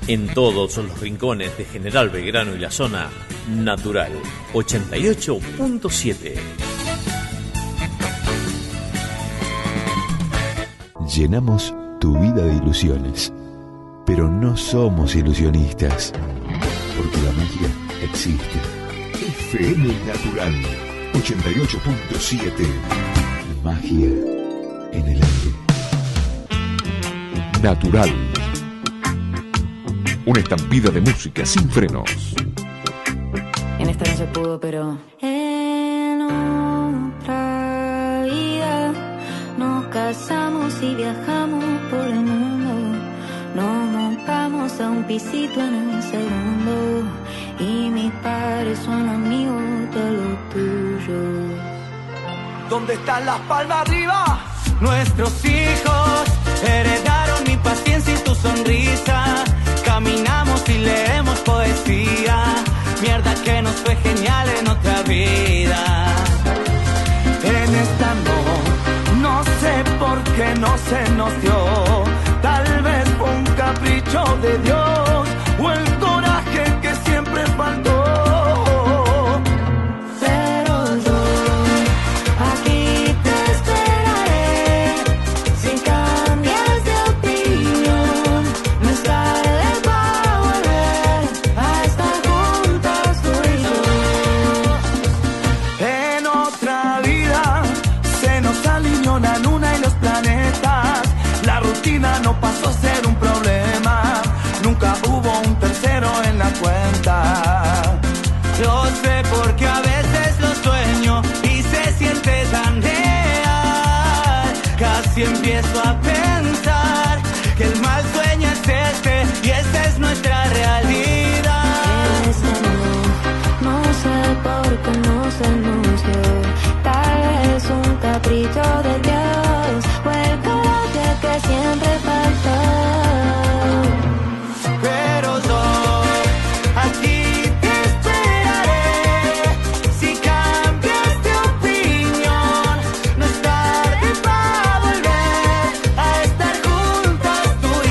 En todos los rincones de General Belgrano y la zona, Natural 88.7. Llenamos tu vida de ilusiones, pero no somos ilusionistas, porque la magia existe. FM Natural 88.7. Magia en el aire. Natural. Una estampida de música sin frenos. En esta no se pudo, pero en otra vida nos casamos y viajamos por el mundo. Nos montamos a un pisito en el segundo y mis padres son amigos de los tuyos. ¿Dónde están las palmas arriba? Nuestros hijos heredaron mi paciencia y tu sonrisa. Caminamos y leemos poesía. Mierda que nos fue genial en otra vida. En esta no sé por qué no se nos dio. Tal vez fue un capricho de Dios o el coraje que siempre faltó. No pasó a ser un problema, nunca hubo un tercero en la cuenta. Yo sé porque a veces lo sueño y se siente tan real. Casi empiezo a pensar que el mal sueño es este y esta es nuestra realidad. Ese no sé por qué no se nos dio. Tal vez un capricho de Dios o el coraje que siempre faltó. Pero yo aquí te esperaré. Si cambias de opinión, no es tarde para volver a estar juntas tú y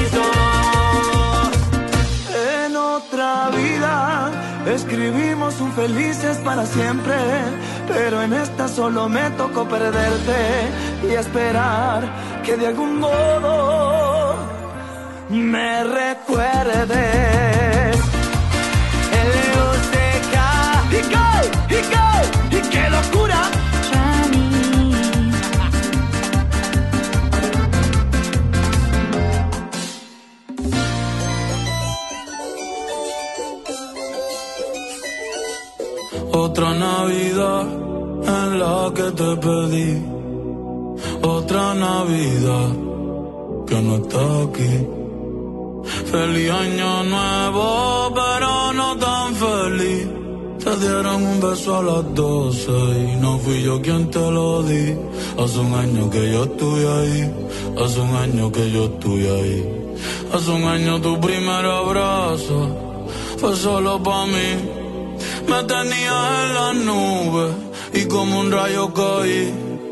yo. En otra vida escribimos un felices para siempre, pero en esta solo me tocó perderte y esperar que de algún modo me recuerdes. L-U-C-K y qué locura. Otra Navidad en la que te pedí, otra Navidad que no está aquí. Feliz año nuevo, pero no tan feliz. Te dieron un beso a las 12 y no fui yo quien te lo di. Hace un año que yo estoy ahí, hace un año que yo estoy ahí. Hace un año tu primer abrazo fue solo pa' mí. Me tenías en las nubes y como un rayo caí.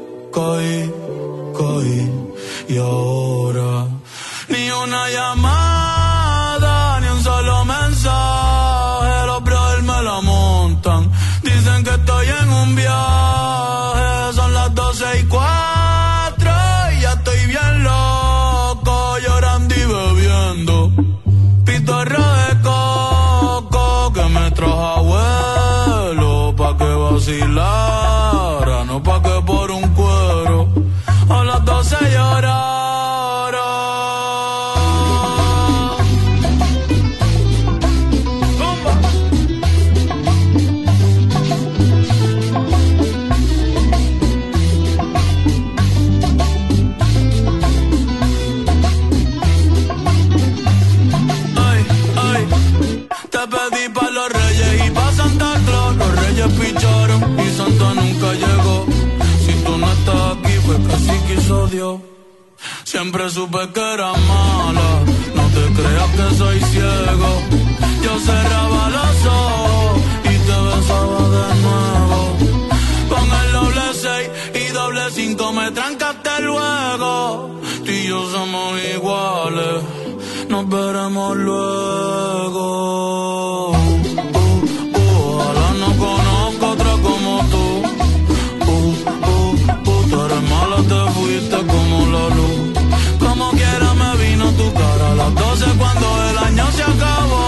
Y ahora ni una llamada, ni un solo mensaje. Los brothers me la montan, dicen que estoy en un viaje. Son las 12:04 y ya estoy bien loco, llorando y bebiendo pitorro de coco que me trajo abuelo pa' que vacilara, no pa' que por un cuero a las 12 llorara. Te pedí pa' los reyes y pa' Santa Claus. Los reyes picharon y Santa nunca llegó. Si tú no estás aquí fue que así quiso Dios. Siempre supe que era mala, no te creas que soy ciego. Yo cerraba los ojos y te besaba de nuevo. Con el doble 6 y doble 5 me trancaste luego. Tú y yo somos iguales, nos veremos luego. Ojalá no conozca otra como tú. Tú eres mala, te fuiste como la luz. Como quiera me vino tu cara a las 12 cuando el año se acabó.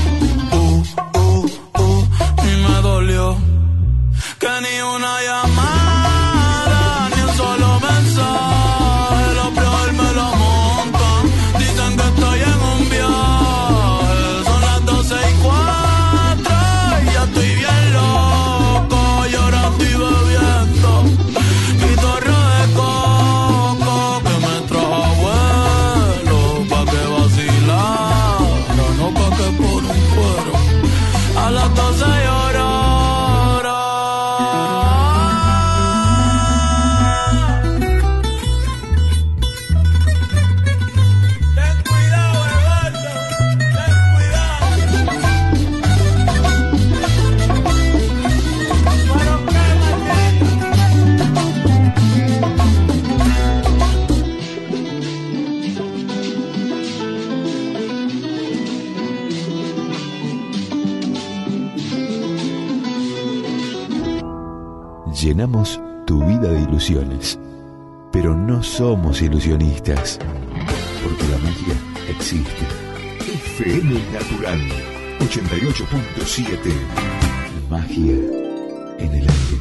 Y me dolió que ni una llamada, ni un solo mensaje, los peor me lo montan. Dicen que estoy en un viaje, son las 12:04 y ya estoy bien loco. Y ahora estoy bebiendo mi torre de coco que me trajo abuelo pa' que vacilara, no pa' que por un cuero a las 12 llorar. Llenamos tu vida de ilusiones, pero no somos ilusionistas, porque la magia existe. FM Natural 88.7. Magia en el aire.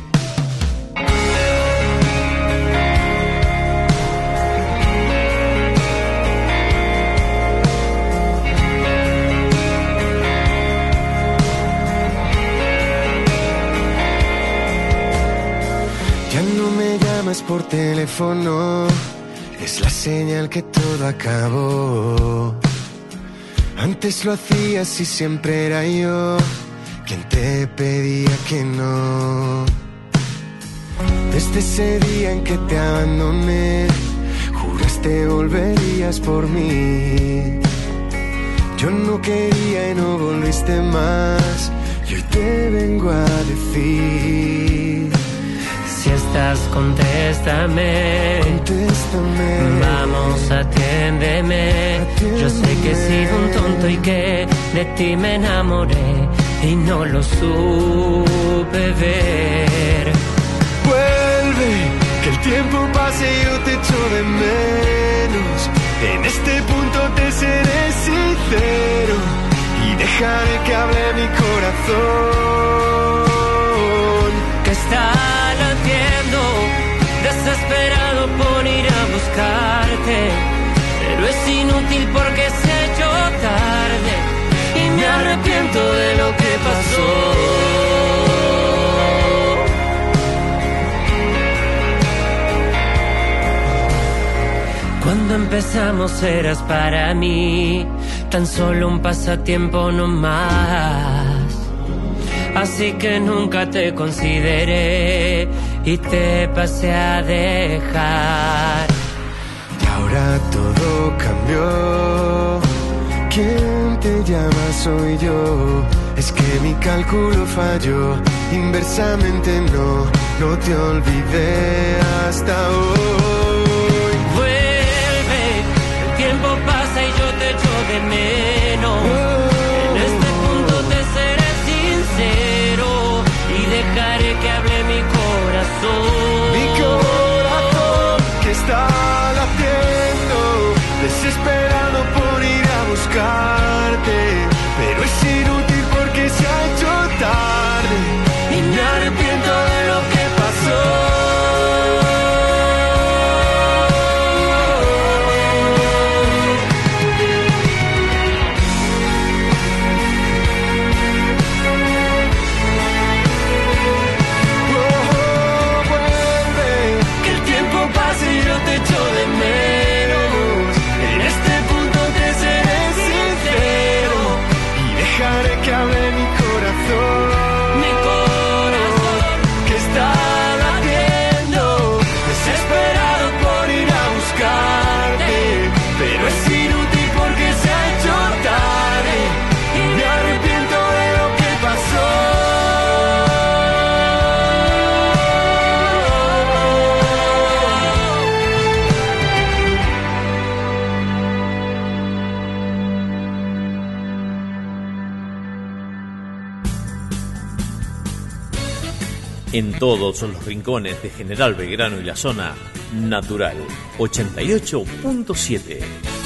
Por teléfono es la señal que todo acabó. Antes lo hacías y siempre era yo quien te pedía que no. Desde ese día en que te abandoné, juraste volverías por mí. Yo no quería y no volviste más, y hoy te vengo a decir: si estás, contéstame. Vamos, atiéndeme. Yo sé que he sido un tonto y que de ti me enamoré y no lo supe ver. Vuelve, que el tiempo pase y yo te echo de menos. En este punto te seré sincero y dejaré que hable mi corazón, que está desesperado por ir a buscarte, pero es inútil porque se ha hecho tarde y me arrepiento de lo que pasó. Cuando empezamos eras para mí tan solo un pasatiempo no más. Así que nunca te consideré y te pasé a dejar. Y ahora todo cambió. ¿Quién te llama? Soy yo. Es que mi cálculo falló. Inversamente no te olvidé hasta hoy. Vuelve, el tiempo pasa y yo te echo de menos. En este punto te seré sincero y dejaré que hable mi corazón. Mi corazón que está latiendo, desesperado por ir a buscarte, pero es inútil porque se ha hecho tarde y me arrepiento de lo que pasó. Yo te echo En todos los rincones de General Belgrano y la zona, Natural 88.7.